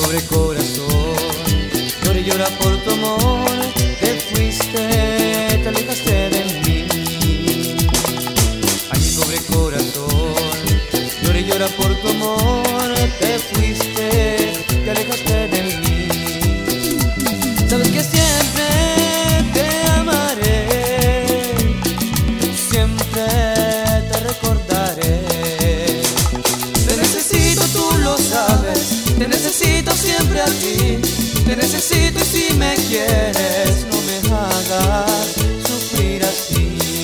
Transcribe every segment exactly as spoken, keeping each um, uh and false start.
pobre corazón llora y llora por tu amor. Te fuiste, te alejaste de mí. Ay, mi pobre corazón llora y llora por tu amor. Te fuiste, te alejaste de mí. Sabes que siempre te amaré, siempre te recordaré. Te necesito, tú lo sabes, te necesito siempre a ti. Te necesito y si me quieres no me hagas sufrir así.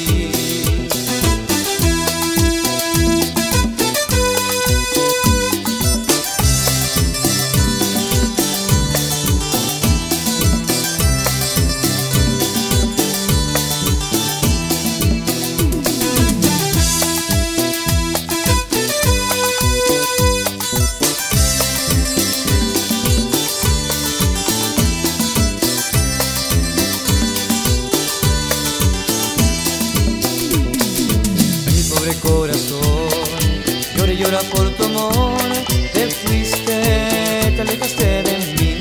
Pobre corazón llora y llora por tu amor. Te fuiste, te alejaste de mí.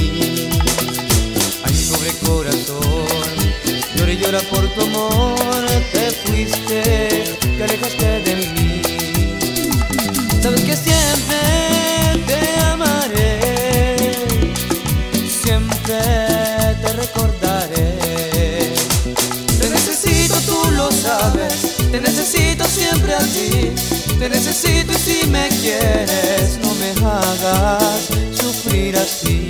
Ay, mi pobre corazón llora y llora por tu amor. Te fuiste, te alejaste de mí. Sabes que siempre te amaré, siempre te recordaré. Te necesito, tú lo sabes, te necesito siempre a ti. Te necesito y si me quieres no me hagas sufrir así.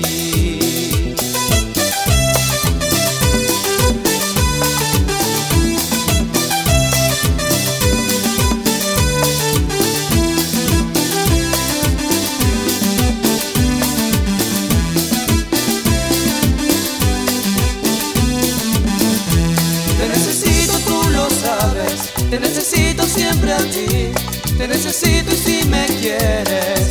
Te necesito, tú lo sabes, te necesito siempre a ti. Te necesito y si me quieres